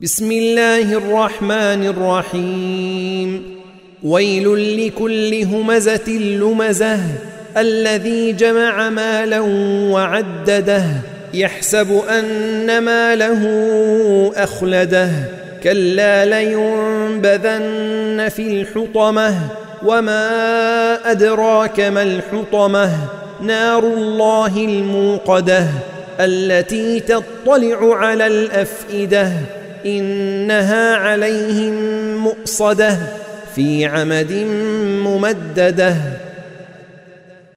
بسم الله الرحمن الرحيم. ويل لكل همزة لمزة الذي جمع مالا وعدده يحسب أن ماله أخلده كلا لينبذن في الحطمة وما أدراك ما الحطمة نار الله الموقدة التي تطلع على الأفئدة إنها عليهم مؤصدة في عمد ممددة.